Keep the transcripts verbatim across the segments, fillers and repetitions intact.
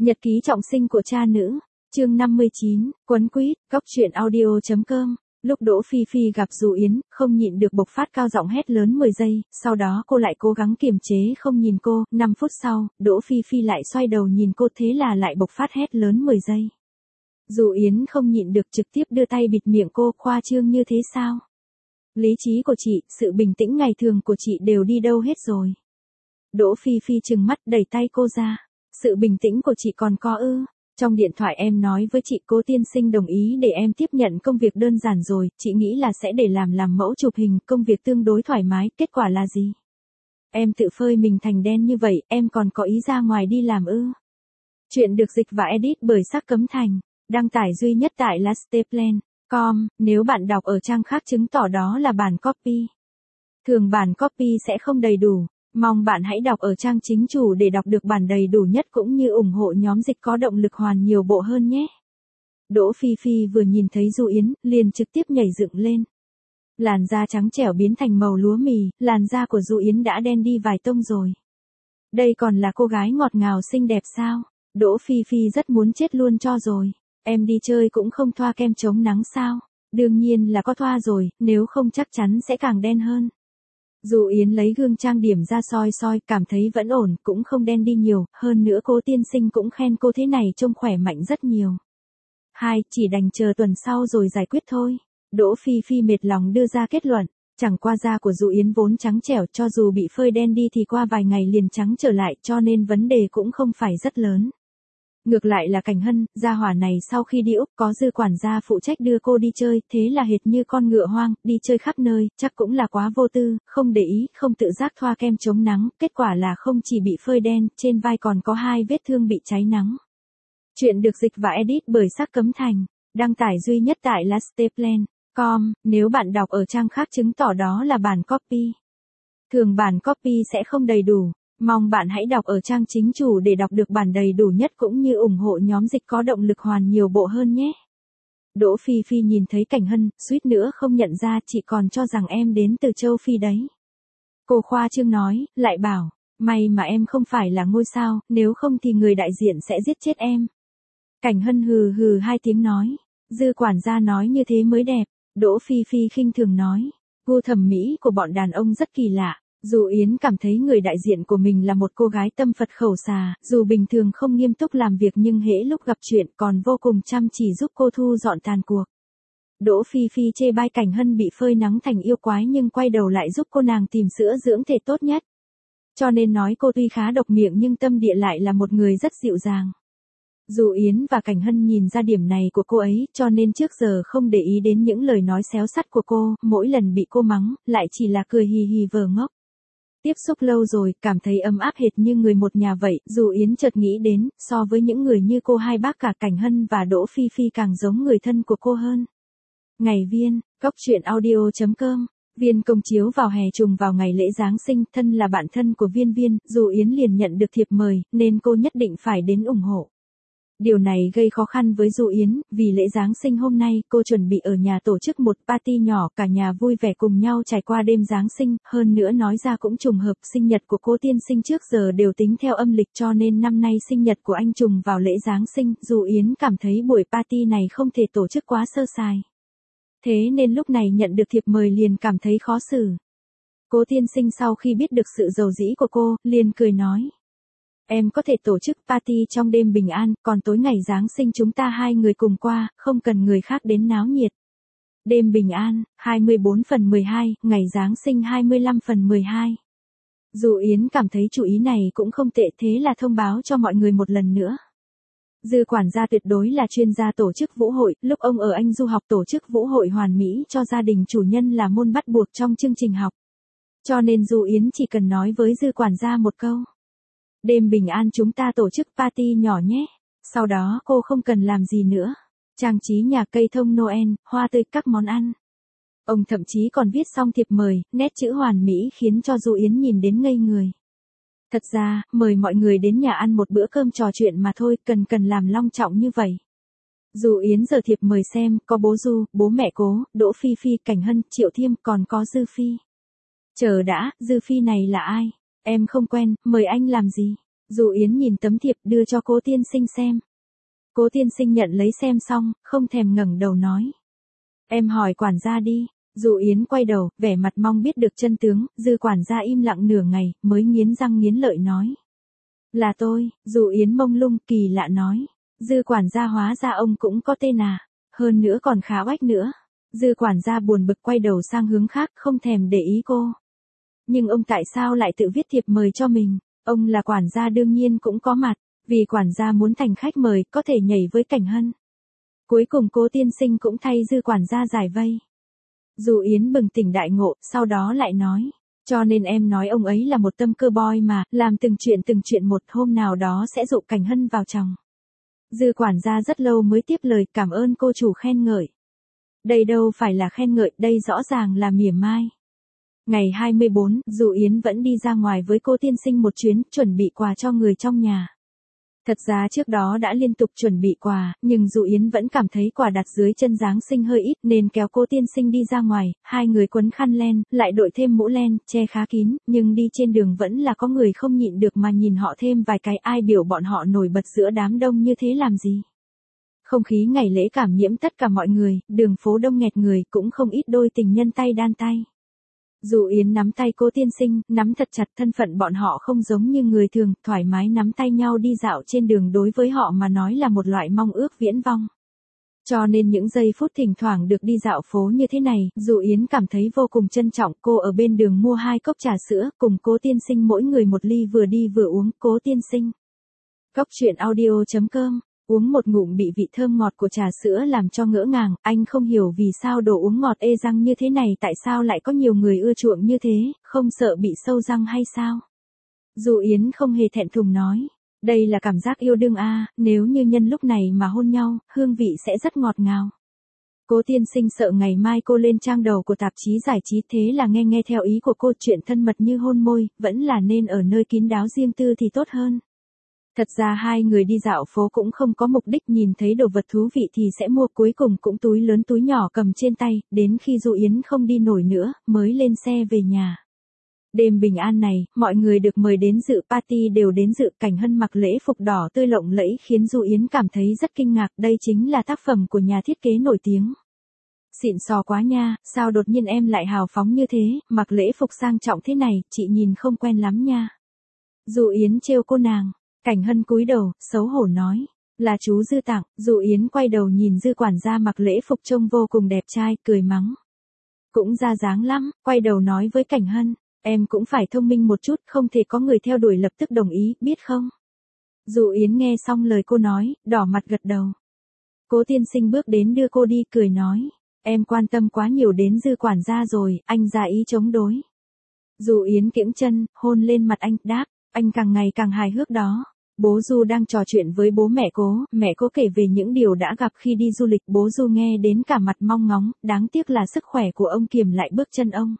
Nhật ký trọng sinh của cha nữ, chương năm mươi chín, quấn quýt, góc truyện audio.com. Lúc Đỗ Phi Phi gặp Du Yến, không nhịn được bộc phát cao giọng hét lớn mười giây, sau đó cô lại cố gắng kiềm chế không nhìn cô, năm phút sau, Đỗ Phi Phi lại xoay đầu nhìn cô, thế là lại bộc phát hét lớn mười giây. Du Yến không nhịn được trực tiếp đưa tay bịt miệng cô, khoa trương như thế sao? Lý trí của chị, sự bình tĩnh ngày thường của chị đều đi đâu hết rồi? Đỗ Phi Phi trừng mắt đẩy tay cô ra. Sự bình tĩnh của chị còn có ư? Trong điện thoại em nói với chị Cố tiên sinh đồng ý để em tiếp nhận công việc đơn giản rồi, chị nghĩ là sẽ để làm làm mẫu chụp hình, công việc tương đối thoải mái, kết quả là gì? Em tự phơi mình thành đen như vậy, em còn có ý ra ngoài đi làm ư? Chuyện được dịch và edit bởi Sắc Cấm Thành, đăng tải duy nhất tại lasteplan chấm com, nếu bạn đọc ở trang khác chứng tỏ đó là bản copy. Thường bản copy sẽ không đầy đủ. Mong bạn hãy đọc ở trang chính chủ để đọc được bản đầy đủ nhất cũng như ủng hộ nhóm dịch có động lực hoàn nhiều bộ hơn nhé. Đỗ Phi Phi vừa nhìn thấy Du Yến, liền trực tiếp nhảy dựng lên. Làn da trắng trẻo biến thành màu lúa mì, làn da của Du Yến đã đen đi vài tông rồi. Đây còn là cô gái ngọt ngào xinh đẹp sao? Đỗ Phi Phi rất muốn chết luôn cho rồi. Em đi chơi cũng không thoa kem chống nắng sao? Đương nhiên là có thoa rồi, nếu không chắc chắn sẽ càng đen hơn. Du Yến lấy gương trang điểm ra soi soi, cảm thấy vẫn ổn, cũng không đen đi nhiều, hơn nữa Cố tiên sinh cũng khen cô thế này trông khỏe mạnh rất nhiều. Hai, chỉ đành chờ tuần sau rồi giải quyết thôi. Đỗ Phi Phi mệt lòng đưa ra kết luận, chẳng qua da của Du Yến vốn trắng trẻo, cho dù bị phơi đen đi thì qua vài ngày liền trắng trở lại, cho nên vấn đề cũng không phải rất lớn. Ngược lại là Cảnh Hân, gia hỏa này sau khi đi Úc có Dư quản gia phụ trách đưa cô đi chơi, thế là hệt như con ngựa hoang, đi chơi khắp nơi, chắc cũng là quá vô tư, không để ý, không tự giác thoa kem chống nắng, kết quả là không chỉ bị phơi đen, trên vai còn có hai vết thương bị cháy nắng. Chuyện được dịch và edit bởi Sắc Cấm Thành, đăng tải duy nhất tại lasteplan chấm com, nếu bạn đọc ở trang khác chứng tỏ đó là bản copy. Thường bản copy sẽ không đầy đủ. Mong bạn hãy đọc ở trang chính chủ để đọc được bản đầy đủ nhất cũng như ủng hộ nhóm dịch có động lực hoàn nhiều bộ hơn nhé. Đỗ Phi Phi nhìn thấy Cảnh Hân, suýt nữa không nhận ra, chị còn cho rằng em đến từ châu Phi đấy. Cô khoa trương nói, lại bảo, may mà em không phải là ngôi sao, nếu không thì người đại diện sẽ giết chết em. Cảnh Hân hừ hừ hai tiếng nói, Dư quản gia nói như thế mới đẹp. Đỗ Phi Phi khinh thường nói, gu thẩm mỹ của bọn đàn ông rất kỳ lạ. Du Yến cảm thấy người đại diện của mình là một cô gái tâm Phật khẩu xà, dù bình thường không nghiêm túc làm việc nhưng hễ lúc gặp chuyện còn vô cùng chăm chỉ giúp cô thu dọn tàn cuộc. Đỗ Phi Phi chê bai Cảnh Hân bị phơi nắng thành yêu quái nhưng quay đầu lại giúp cô nàng tìm sữa dưỡng thể tốt nhất. Cho nên nói cô tuy khá độc miệng nhưng tâm địa lại là một người rất dịu dàng. Du Yến và Cảnh Hân nhìn ra điểm này của cô ấy, cho nên trước giờ không để ý đến những lời nói xéo sắt của cô, mỗi lần bị cô mắng, lại chỉ là cười hì hì vờ ngốc. Tiếp xúc lâu rồi, cảm thấy ấm áp hệt như người một nhà vậy, Du Yến chợt nghĩ đến, so với những người như cô hai bác cả Cảnh Hân và Đỗ Phi Phi càng giống người thân của cô hơn. Ngày Viên, góc truyện audio.com, Viên công chiếu vào hè trùng vào ngày lễ Giáng sinh, thân là bạn thân của Viên Viên, Du Yến liền nhận được thiệp mời, nên cô nhất định phải đến ủng hộ. Điều này gây khó khăn với Du Yến, vì lễ Giáng sinh hôm nay, cô chuẩn bị ở nhà tổ chức một party nhỏ, cả nhà vui vẻ cùng nhau trải qua đêm Giáng sinh, hơn nữa nói ra cũng trùng hợp, sinh nhật của Cố tiên sinh trước giờ đều tính theo âm lịch cho nên năm nay sinh nhật của anh trùng vào lễ Giáng sinh, Du Yến cảm thấy buổi party này không thể tổ chức quá sơ sài. Thế nên lúc này nhận được thiệp mời liền cảm thấy khó xử. Cố tiên sinh sau khi biết được sự giàu dĩ của cô, liền cười nói. Em có thể tổ chức party trong đêm bình an, còn tối ngày Giáng sinh chúng ta hai người cùng qua, không cần người khác đến náo nhiệt. Đêm bình an, hai mươi bốn phần mười hai, ngày Giáng sinh hai mươi lăm phần mười hai. Du Yến cảm thấy chủ ý này cũng không tệ, thế là thông báo cho mọi người một lần nữa. Dư quản gia tuyệt đối là chuyên gia tổ chức vũ hội, lúc ông ở Anh du học tổ chức vũ hội hoàn mỹ cho gia đình chủ nhân là môn bắt buộc trong chương trình học. Cho nên Du Yến chỉ cần nói với Dư quản gia một câu. Đêm bình an chúng ta tổ chức party nhỏ nhé. Sau đó cô không cần làm gì nữa. Trang trí nhà cây thông Noel, hoa tươi, các món ăn. Ông thậm chí còn viết xong thiệp mời, nét chữ hoàn mỹ khiến cho Du Yến nhìn đến ngây người. Thật ra, mời mọi người đến nhà ăn một bữa cơm trò chuyện mà thôi, cần cần làm long trọng như vậy. Du Yến giờ thiệp mời xem, có bố Du, bố mẹ Cố, Đỗ Phi Phi, Cảnh Hân, Triệu Thiêm, còn có Dư Phi. Chờ đã, Dư Phi này là ai? Em không quen, mời anh làm gì? Dụ Yến nhìn tấm thiệp đưa cho Cố tiên sinh xem. Cố tiên sinh nhận lấy xem xong, không thèm ngẩng đầu nói. Em hỏi quản gia đi. Dụ Yến quay đầu, vẻ mặt mong biết được chân tướng, Dư quản gia im lặng nửa ngày, mới nghiến răng nghiến lợi nói. Là tôi. Dụ Yến mông lung, kỳ lạ nói. Dư quản gia hóa ra ông cũng có tên à, hơn nữa còn khá oách nữa. Dư quản gia buồn bực quay đầu sang hướng khác, không thèm để ý cô. Nhưng ông tại sao lại tự viết thiệp mời cho mình? Ông là quản gia đương nhiên cũng có mặt, vì quản gia muốn thành khách mời, có thể nhảy với Cảnh Hân. Cuối cùng Cố tiên sinh cũng thay Dư quản gia giải vây. Dụ Yến bừng tỉnh đại ngộ, sau đó lại nói. Cho nên em nói ông ấy là một tâm cơ boy mà, làm từng chuyện từng chuyện một, hôm nào đó sẽ dụ Cảnh Hân vào chồng. Dư quản gia rất lâu mới tiếp lời, cảm ơn cô chủ khen ngợi. Đây đâu phải là khen ngợi, đây rõ ràng là mỉa mai. Ngày hai mươi bốn, Dụ Yến vẫn đi ra ngoài với Cố tiên sinh một chuyến, chuẩn bị quà cho người trong nhà. Thật ra trước đó đã liên tục chuẩn bị quà, nhưng Dụ Yến vẫn cảm thấy quà đặt dưới chân Giáng sinh hơi ít nên kéo Cố tiên sinh đi ra ngoài, hai người quấn khăn len, lại đội thêm mũ len, che khá kín, nhưng đi trên đường vẫn là có người không nhịn được mà nhìn họ thêm vài cái, ai biểu bọn họ nổi bật giữa đám đông như thế làm gì. Không khí ngày lễ cảm nhiễm tất cả mọi người, đường phố đông nghẹt người, cũng không ít đôi tình nhân tay đan tay. Dụ Yến nắm tay Cố tiên sinh, nắm thật chặt, thân phận bọn họ không giống như người thường, thoải mái nắm tay nhau đi dạo trên đường đối với họ mà nói là một loại mong ước viễn vông. Cho nên những giây phút thỉnh thoảng được đi dạo phố như thế này, Dụ Yến cảm thấy vô cùng trân trọng. Cô ở bên đường mua hai cốc trà sữa, cùng Cố tiên sinh mỗi người một ly, vừa đi vừa uống. Cố tiên sinh. Cốc truyện audio chấm com. Uống một ngụm bị vị thơm ngọt của trà sữa làm cho ngỡ ngàng, anh không hiểu vì sao đồ uống ngọt ê răng như thế này tại sao lại có nhiều người ưa chuộng như thế, không sợ bị sâu răng hay sao? Dụ Yến không hề thẹn thùng nói, đây là cảm giác yêu đương a, nếu như nhân lúc này mà hôn nhau, hương vị sẽ rất ngọt ngào. Cố tiên sinh sợ ngày mai cô lên trang đầu của tạp chí giải trí, thế là nghe nghe theo ý của cô, chuyện thân mật như hôn môi, vẫn là nên ở nơi kín đáo riêng tư thì tốt hơn. Thật ra hai người đi dạo phố cũng không có mục đích, nhìn thấy đồ vật thú vị thì sẽ mua, cuối cùng cũng túi lớn túi nhỏ cầm trên tay, đến khi Dụ Yến không đi nổi nữa, mới lên xe về nhà. Đêm bình an này, mọi người được mời đến dự party đều đến dự, Cảnh Hân mặc lễ phục đỏ tươi lộng lẫy khiến Dụ Yến cảm thấy rất kinh ngạc, đây chính là tác phẩm của nhà thiết kế nổi tiếng. Xịn sò quá nha, sao đột nhiên em lại hào phóng như thế, mặc lễ phục sang trọng thế này, chị nhìn không quen lắm nha. Dụ Yến trêu cô nàng. Cảnh Hân cúi đầu, xấu hổ nói, là chú Dư tặng. Dụ Yến quay đầu nhìn Dư quản gia mặc lễ phục trông vô cùng đẹp trai, cười mắng. Cũng ra dáng lắm, quay đầu nói với Cảnh Hân, em cũng phải thông minh một chút, không thể có người theo đuổi lập tức đồng ý, biết không? Dụ Yến nghe xong lời cô nói, đỏ mặt gật đầu. Cố tiên sinh bước đến đưa cô đi, cười nói, em quan tâm quá nhiều đến Dư quản gia rồi, anh ra ý chống đối. Dụ Yến kiễng chân, hôn lên mặt anh, đáp, anh càng ngày càng hài hước đó. Bố Du đang trò chuyện với bố mẹ Cố, mẹ Cố kể về những điều đã gặp khi đi du lịch, bố Du nghe đến cả mặt mong ngóng, đáng tiếc là sức khỏe của ông kiềm lại bước chân ông.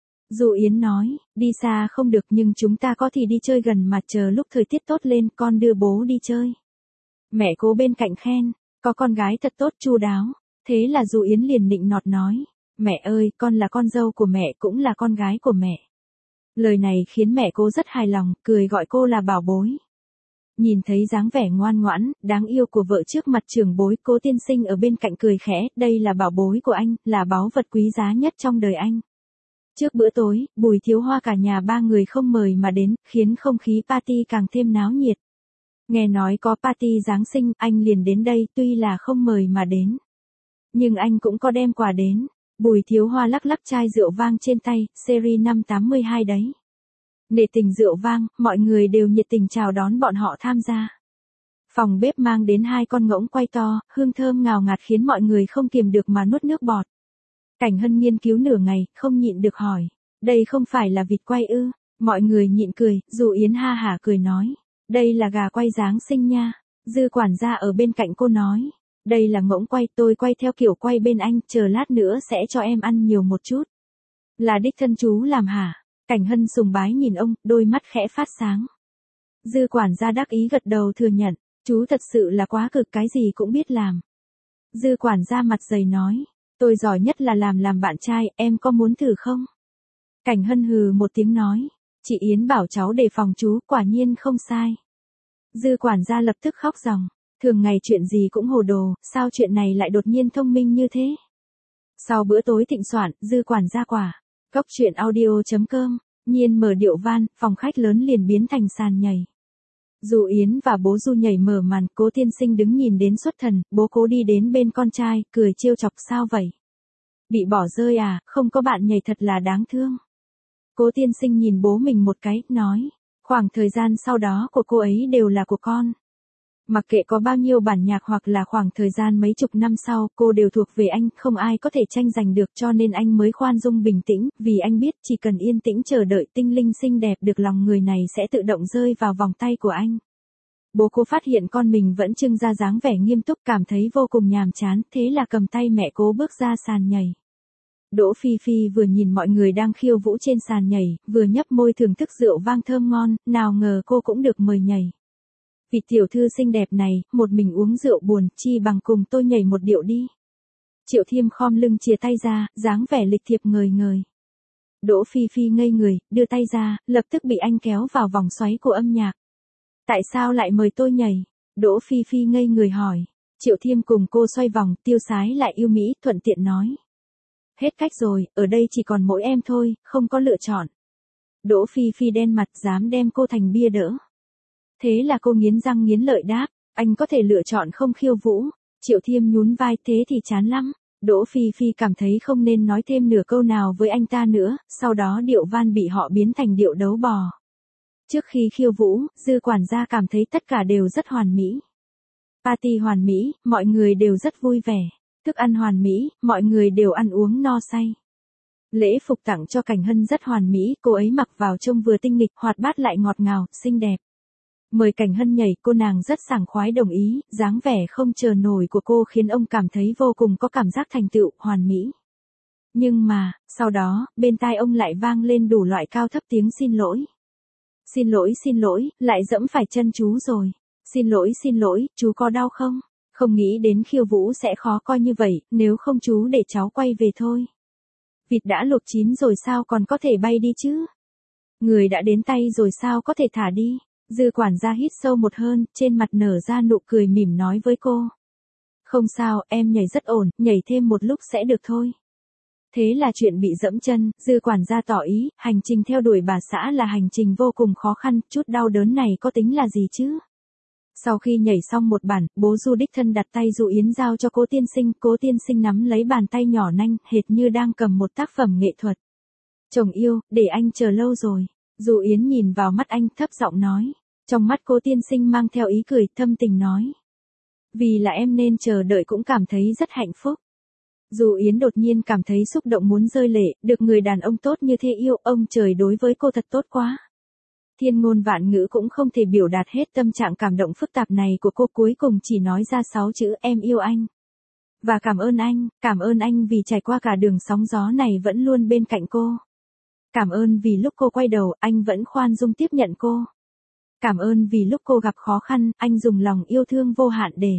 Dụ Yến nói, đi xa không được nhưng chúng ta có thì đi chơi gần mà, chờ lúc thời tiết tốt lên con đưa bố đi chơi. Mẹ Cố bên cạnh khen, có con gái thật tốt chu đáo, thế là Dụ Yến liền nịnh nọt nói, mẹ ơi, con là con dâu của mẹ cũng là con gái của mẹ. Lời này khiến mẹ Cố rất hài lòng, cười gọi cô là bảo bối. Nhìn thấy dáng vẻ ngoan ngoãn, đáng yêu của vợ trước mặt trưởng bối, Cố tiên sinh ở bên cạnh cười khẽ, đây là bảo bối của anh, là báu vật quý giá nhất trong đời anh. Trước bữa tối, Bùi Thiếu Hoa cả nhà ba người không mời mà đến, khiến không khí party càng thêm náo nhiệt. Nghe nói có party Giáng sinh, anh liền đến đây, tuy là không mời mà đến. Nhưng anh cũng có đem quà đến. Bùi Thiếu Hoa lắc lắc chai rượu vang trên tay, series năm tám hai đấy. Nể tình rượu vang, mọi người đều nhiệt tình chào đón bọn họ tham gia. Phòng bếp mang đến hai con ngỗng quay to, hương thơm ngào ngạt khiến mọi người không kiềm được mà nuốt nước bọt. Cảnh Hân nghiên cứu nửa ngày, không nhịn được hỏi, đây không phải là vịt quay ư? Mọi người nhịn cười, Dụ Yến ha hả cười nói, đây là gà quay Giáng sinh nha. Dư quản gia ở bên cạnh cô nói, đây là ngỗng quay, tôi quay theo kiểu quay bên anh, chờ lát nữa sẽ cho em ăn nhiều một chút. Là đích thân chú làm hả? Cảnh Hân sùng bái nhìn ông, đôi mắt khẽ phát sáng. Dư quản gia đắc ý gật đầu thừa nhận, chú thật sự là quá cực, cái gì cũng biết làm. Dư quản gia mặt dày nói, tôi giỏi nhất là làm làm bạn trai, em có muốn thử không? Cảnh Hân hừ một tiếng nói, chị Yến bảo cháu đề phòng chú, quả nhiên không sai. Dư quản gia lập tức khóc ròng. Thường ngày chuyện gì cũng hồ đồ, sao chuyện này lại đột nhiên thông minh như thế? Sau bữa tối thịnh soạn, dư quản gia quả. Cốc truyện audio chấm com, nhiên mở điệu van, phòng khách lớn liền biến thành sàn nhảy. Du Yến và bố Du nhảy mở màn, Cố tiên sinh đứng nhìn đến xuất thần, bố Cố đi đến bên con trai, cười trêu chọc sao vậy? Bị bỏ rơi à, không có bạn nhảy thật là đáng thương. Cố tiên sinh nhìn bố mình một cái, nói, khoảng thời gian sau đó của cô ấy đều là của con. Mặc kệ có bao nhiêu bản nhạc hoặc là khoảng thời gian mấy chục năm sau, cô đều thuộc về anh, không ai có thể tranh giành được, cho nên anh mới khoan dung bình tĩnh, vì anh biết chỉ cần yên tĩnh chờ đợi tinh linh xinh đẹp được lòng người này sẽ tự động rơi vào vòng tay của anh. Bố Cố phát hiện con mình vẫn trưng ra dáng vẻ nghiêm túc, cảm thấy vô cùng nhàm chán, thế là cầm tay mẹ Cố bước ra sàn nhảy. Đỗ Phi Phi vừa nhìn mọi người đang khiêu vũ trên sàn nhảy, vừa nhấp môi thưởng thức rượu vang thơm ngon, nào ngờ cô cũng được mời nhảy. Vị tiểu thư xinh đẹp này, một mình uống rượu buồn, chi bằng cùng tôi nhảy một điệu đi. Triệu Thiêm khom lưng chìa tay ra, dáng vẻ lịch thiệp ngời ngời. Đỗ Phi Phi ngây người, đưa tay ra, lập tức bị anh kéo vào vòng xoáy của âm nhạc. Tại sao lại mời tôi nhảy? Đỗ Phi Phi ngây người hỏi. Triệu Thiêm cùng cô xoay vòng, tiêu sái lại yêu mỹ, thuận tiện nói. Hết cách rồi, ở đây chỉ còn mỗi em thôi, không có lựa chọn. Đỗ Phi Phi đen mặt, dám đem cô thành bia đỡ. Thế là cô nghiến răng nghiến lợi đáp, anh có thể lựa chọn không khiêu vũ. Triệu Thiêm nhún vai, thế thì chán lắm. Đỗ Phi Phi cảm thấy không nên nói thêm nửa câu nào với anh ta nữa, sau đó điệu van bị họ biến thành điệu đấu bò. Trước khi khiêu vũ, dư quản gia cảm thấy tất cả đều rất hoàn mỹ. Party hoàn mỹ, mọi người đều rất vui vẻ. Thức ăn hoàn mỹ, mọi người đều ăn uống no say. Lễ phục tặng cho Cảnh Hân rất hoàn mỹ, cô ấy mặc vào trông vừa tinh nghịch, hoạt bát lại ngọt ngào, xinh đẹp. Mời Cảnh Hân nhảy, cô nàng rất sảng khoái đồng ý, dáng vẻ không chờ nổi của cô khiến ông cảm thấy vô cùng có cảm giác thành tựu, hoàn mỹ. Nhưng mà, sau đó, bên tai ông lại vang lên đủ loại cao thấp tiếng xin lỗi. Xin lỗi xin lỗi, lại dẫm phải chân chú rồi. Xin lỗi xin lỗi, chú có đau không? Không nghĩ đến khiêu vũ sẽ khó coi như vậy, nếu không chú để cháu quay về thôi. Vịt đã luộc chín rồi sao còn có thể bay đi chứ? Người đã đến tay rồi sao có thể thả đi? Dư quản gia hít sâu một hơi, trên mặt nở ra nụ cười mỉm nói với cô. Không sao, em nhảy rất ổn, nhảy thêm một lúc sẽ được thôi. Thế là chuyện bị dẫm chân, dư quản gia tỏ ý, hành trình theo đuổi bà xã là hành trình vô cùng khó khăn, chút đau đớn này có tính là gì chứ? Sau khi nhảy xong một bản, bố Du đích thân đặt tay Du Yến giao cho Cố tiên sinh, Cố tiên sinh nắm lấy bàn tay nhỏ nanh, hệt như đang cầm một tác phẩm nghệ thuật. Chồng yêu, để anh chờ lâu rồi. Du Yến nhìn vào mắt anh, thấp giọng nói. Trong mắt Cố tiên sinh mang theo ý cười, thâm tình nói. Vì là em nên chờ đợi cũng cảm thấy rất hạnh phúc. Du Yến đột nhiên cảm thấy xúc động muốn rơi lệ, được người đàn ông tốt như thế yêu, ông trời đối với cô thật tốt quá. Thiên ngôn vạn ngữ cũng không thể biểu đạt hết tâm trạng cảm động phức tạp này của cô, cuối cùng chỉ nói ra sáu chữ em yêu anh. Và cảm ơn anh, cảm ơn anh vì trải qua cả đường sóng gió này vẫn luôn bên cạnh cô. Cảm ơn vì lúc cô quay đầu, anh vẫn khoan dung tiếp nhận cô. Cảm ơn vì lúc cô gặp khó khăn, anh dùng lòng yêu thương vô hạn để.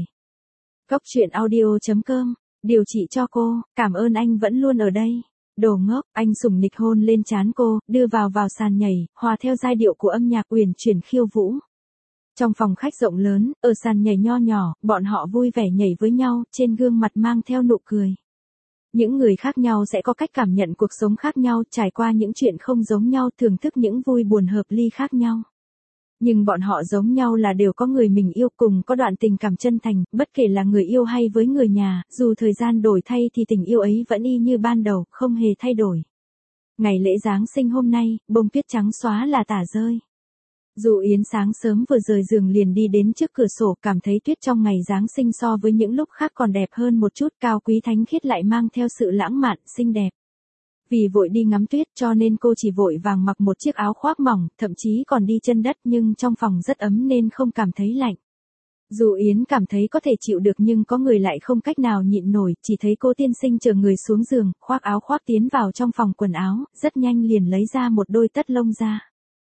Cốc truyện audio chấm com, điều trị cho cô, cảm ơn anh vẫn luôn ở đây. Đồ ngốc, anh sủng nịch hôn lên trán cô, đưa vào vào sàn nhảy, hòa theo giai điệu của âm nhạc uyển chuyển khiêu vũ. Trong phòng khách rộng lớn, ở sàn nhảy nho nhỏ, bọn họ vui vẻ nhảy với nhau, trên gương mặt mang theo nụ cười. Những người khác nhau sẽ có cách cảm nhận cuộc sống khác nhau, trải qua những chuyện không giống nhau, thưởng thức những vui buồn hợp ly khác nhau. Nhưng bọn họ giống nhau là đều có người mình yêu, cùng có đoạn tình cảm chân thành, bất kể là người yêu hay với người nhà, dù thời gian đổi thay thì tình yêu ấy vẫn y như ban đầu, không hề thay đổi. Ngày lễ Giáng sinh hôm nay, bông tuyết trắng xóa là tả rơi. Dù Yến sáng sớm vừa rời giường liền đi đến trước cửa sổ, cảm thấy tuyết trong ngày Giáng sinh so với những lúc khác còn đẹp hơn một chút, cao quý thánh khiết lại mang theo sự lãng mạn, xinh đẹp. Vì vội đi ngắm tuyết cho nên cô chỉ vội vàng mặc một chiếc áo khoác mỏng, thậm chí còn đi chân đất, nhưng trong phòng rất ấm nên không cảm thấy lạnh. Dù Yến cảm thấy có thể chịu được nhưng có người lại không cách nào nhịn nổi, chỉ thấy Cố tiên sinh chờ người xuống giường, khoác áo khoác tiến vào trong phòng quần áo, rất nhanh liền lấy ra một đôi tất lông ra.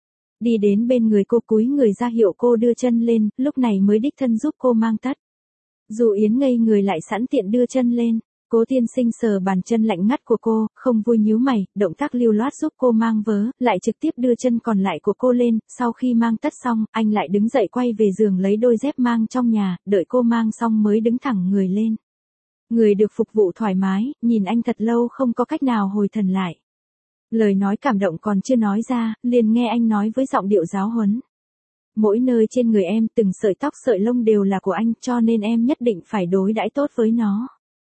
Đi đến bên người cô, cúi người ra hiệu cô đưa chân lên, lúc này mới đích thân giúp cô mang tất. Dù Yến ngây người lại sẵn tiện đưa chân lên. Cố Tiên Sinh sờ bàn chân lạnh ngắt của cô, không vui nhíu mày, động tác lưu loát giúp cô mang vớ, lại trực tiếp đưa chân còn lại của cô lên, sau khi mang tất xong, anh lại đứng dậy quay về giường lấy đôi dép mang trong nhà, đợi cô mang xong mới đứng thẳng người lên. Người được phục vụ thoải mái, nhìn anh thật lâu không có cách nào hồi thần lại. Lời nói cảm động còn chưa nói ra, liền nghe anh nói với giọng điệu giáo huấn. Mỗi nơi trên người em, từng sợi tóc sợi lông đều là của anh, cho nên em nhất định phải đối đãi tốt với nó.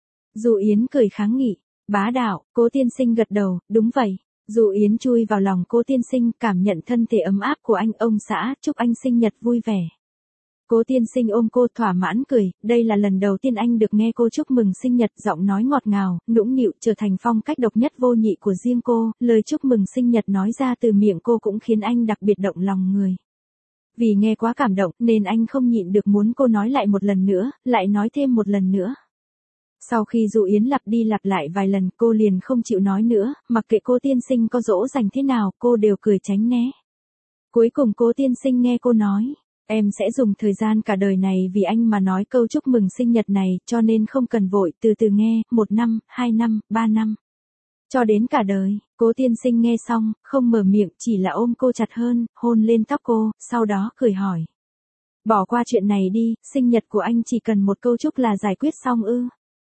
Dụ Yến cười kháng nghị, bá đạo. Cố Tiên Sinh gật đầu, đúng vậy. Dụ Yến chui vào lòng Cố Tiên Sinh, cảm nhận thân thể ấm áp của anh. Ông xã, chúc anh sinh nhật vui vẻ. Cố Tiên Sinh ôm cô thỏa mãn cười, đây là lần đầu tiên anh được nghe cô chúc mừng sinh nhật, giọng nói ngọt ngào, nũng nịu trở thành phong cách độc nhất vô nhị của riêng cô, lời chúc mừng sinh nhật nói ra từ miệng cô cũng khiến anh đặc biệt động lòng người. Vì nghe quá cảm động nên anh không nhịn được muốn cô nói lại một lần nữa, lại nói thêm một lần nữa. Sau khi Dụ Yến lặp đi lặp lại vài lần cô liền không chịu nói nữa, mặc kệ Cố Tiên Sinh có dỗ dành thế nào cô đều cười tránh né. Cuối cùng Cố Tiên Sinh nghe cô nói, em sẽ dùng thời gian cả đời này vì anh mà nói câu chúc mừng sinh nhật này, cho nên không cần vội, từ từ nghe, một năm, hai năm, ba năm. Cho đến cả đời. Cố Tiên Sinh nghe xong, không mở miệng, chỉ là ôm cô chặt hơn, hôn lên tóc cô, sau đó cười hỏi. Bỏ qua chuyện này đi, sinh nhật của anh chỉ cần một câu chúc là giải quyết xong ư.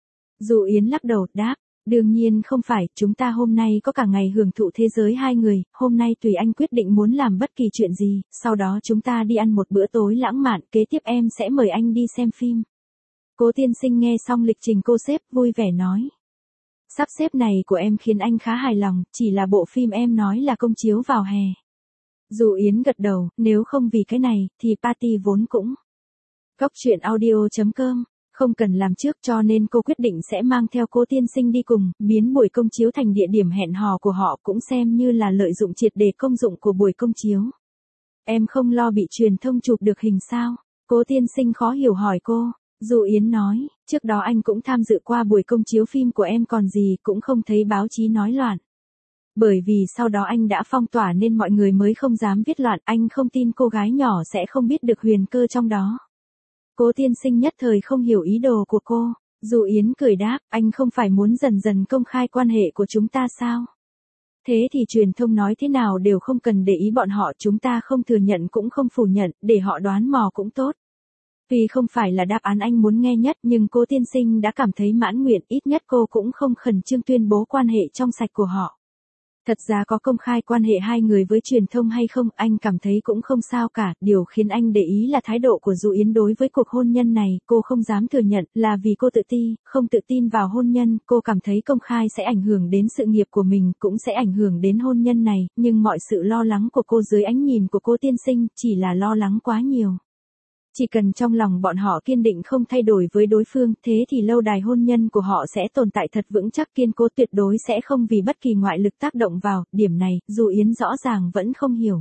Dụ Yến lắc đầu, đáp, đương nhiên không phải, chúng ta hôm nay có cả ngày hưởng thụ thế giới hai người, hôm nay tùy anh quyết định muốn làm bất kỳ chuyện gì, sau đó chúng ta đi ăn một bữa tối lãng mạn, kế tiếp em sẽ mời anh đi xem phim. Cố Tiên Sinh nghe xong lịch trình cô xếp, vui vẻ nói. Sắp xếp này của em khiến anh khá hài lòng, chỉ là bộ phim em nói là công chiếu vào hè. Dụ Yến gật đầu, nếu không vì cái này, thì party vốn cũng. Góc truyện audio chấm com, không cần làm trước cho nên cô quyết định sẽ mang theo Cố Tiên Sinh đi cùng, biến buổi công chiếu thành địa điểm hẹn hò của họ cũng xem như là lợi dụng triệt để công dụng của buổi công chiếu. Em không lo bị truyền thông chụp được hình sao? Cố Tiên Sinh khó hiểu hỏi cô. Dụ Yến nói, trước đó anh cũng tham dự qua buổi công chiếu phim của em còn gì cũng không thấy báo chí nói loạn. Bởi vì sau đó anh đã phong tỏa nên mọi người mới không dám viết loạn, anh không tin cô gái nhỏ sẽ không biết được huyền cơ trong đó. Cố Tiên Sinh nhất thời không hiểu ý đồ của cô. Dụ Yến cười đáp, anh không phải muốn dần dần công khai quan hệ của chúng ta sao? Thế thì truyền thông nói thế nào đều không cần để ý bọn họ, chúng ta không thừa nhận cũng không phủ nhận, để họ đoán mò cũng tốt. Vì không phải là đáp án anh muốn nghe nhất nhưng Cố Tiên Sinh đã cảm thấy mãn nguyện, ít nhất cô cũng không khẩn trương tuyên bố quan hệ trong sạch của họ. Thật ra có công khai quan hệ hai người với truyền thông hay không, anh cảm thấy cũng không sao cả, điều khiến anh để ý là thái độ của Dụ Yến đối với cuộc hôn nhân này, cô không dám thừa nhận là vì cô tự ti, không tự tin vào hôn nhân, cô cảm thấy công khai sẽ ảnh hưởng đến sự nghiệp của mình, cũng sẽ ảnh hưởng đến hôn nhân này, nhưng mọi sự lo lắng của cô dưới ánh nhìn của Cố Tiên Sinh chỉ là lo lắng quá nhiều. Chỉ cần trong lòng bọn họ kiên định không thay đổi với đối phương, thế thì lâu đài hôn nhân của họ sẽ tồn tại thật vững chắc kiên cố, tuyệt đối sẽ không vì bất kỳ ngoại lực tác động vào, điểm này, Dụ Yến rõ ràng vẫn không hiểu.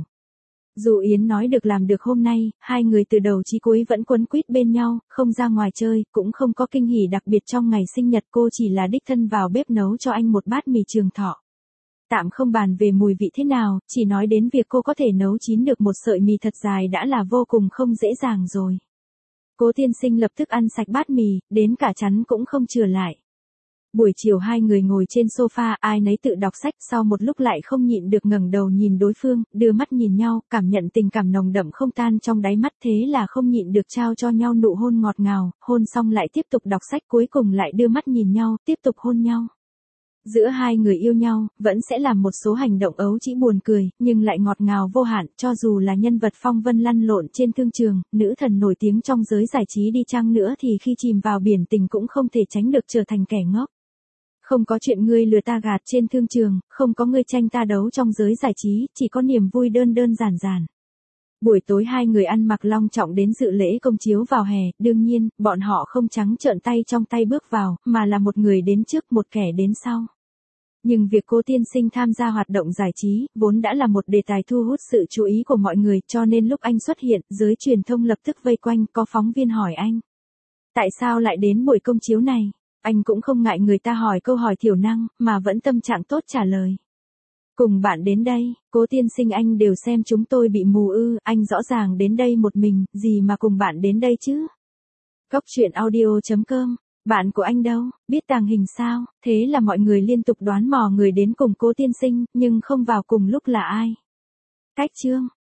Dụ Yến nói được làm được, hôm nay, hai người từ đầu chí cuối vẫn quấn quýt bên nhau, không ra ngoài chơi, cũng không có kinh hỉ đặc biệt trong ngày sinh nhật, cô chỉ là đích thân vào bếp nấu cho anh một bát mì Trường Thọ. Tạm không bàn về mùi vị thế nào, chỉ nói đến việc cô có thể nấu chín được một sợi mì thật dài đã là vô cùng không dễ dàng rồi. Cố Tiên Sinh lập tức ăn sạch bát mì, đến cả chắn cũng không chừa lại. Buổi chiều hai người ngồi trên sofa, ai nấy tự đọc sách, sau một lúc lại không nhịn được ngẩng đầu nhìn đối phương, đưa mắt nhìn nhau, cảm nhận tình cảm nồng đậm không tan trong đáy mắt, thế là không nhịn được trao cho nhau nụ hôn ngọt ngào, hôn xong lại tiếp tục đọc sách, cuối cùng lại đưa mắt nhìn nhau, tiếp tục hôn nhau. Giữa hai người yêu nhau, vẫn sẽ làm một số hành động ấu trĩ buồn cười, nhưng lại ngọt ngào vô hạn, cho dù là nhân vật phong vân lăn lộn trên thương trường, nữ thần nổi tiếng trong giới giải trí đi chăng nữa thì khi chìm vào biển tình cũng không thể tránh được trở thành kẻ ngốc. Không có chuyện ngươi lừa ta gạt trên thương trường, không có ngươi tranh ta đấu trong giới giải trí, chỉ có niềm vui đơn đơn giản giản. Buổi tối hai người ăn mặc long trọng đến dự lễ công chiếu vào hè, đương nhiên, bọn họ không trắng trợn tay trong tay bước vào, mà là một người đến trước một kẻ đến sau. Nhưng việc Cố Tiên Sinh tham gia hoạt động giải trí, vốn đã là một đề tài thu hút sự chú ý của mọi người, cho nên lúc anh xuất hiện, giới truyền thông lập tức vây quanh, có phóng viên hỏi anh. Tại sao lại đến buổi công chiếu này? Anh cũng không ngại người ta hỏi câu hỏi thiểu năng, mà vẫn tâm trạng tốt trả lời. Cùng bạn đến đây, Cố Tiên Sinh anh đều xem chúng tôi bị mù ư, anh rõ ràng đến đây một mình, gì mà cùng bạn đến đây chứ? Góc truyện audio chấm com Bạn của anh đâu, biết tàng hình sao? Thế là mọi người liên tục đoán mò người đến cùng Cố tiên sinh, nhưng không vào cùng lúc là ai. Cách chương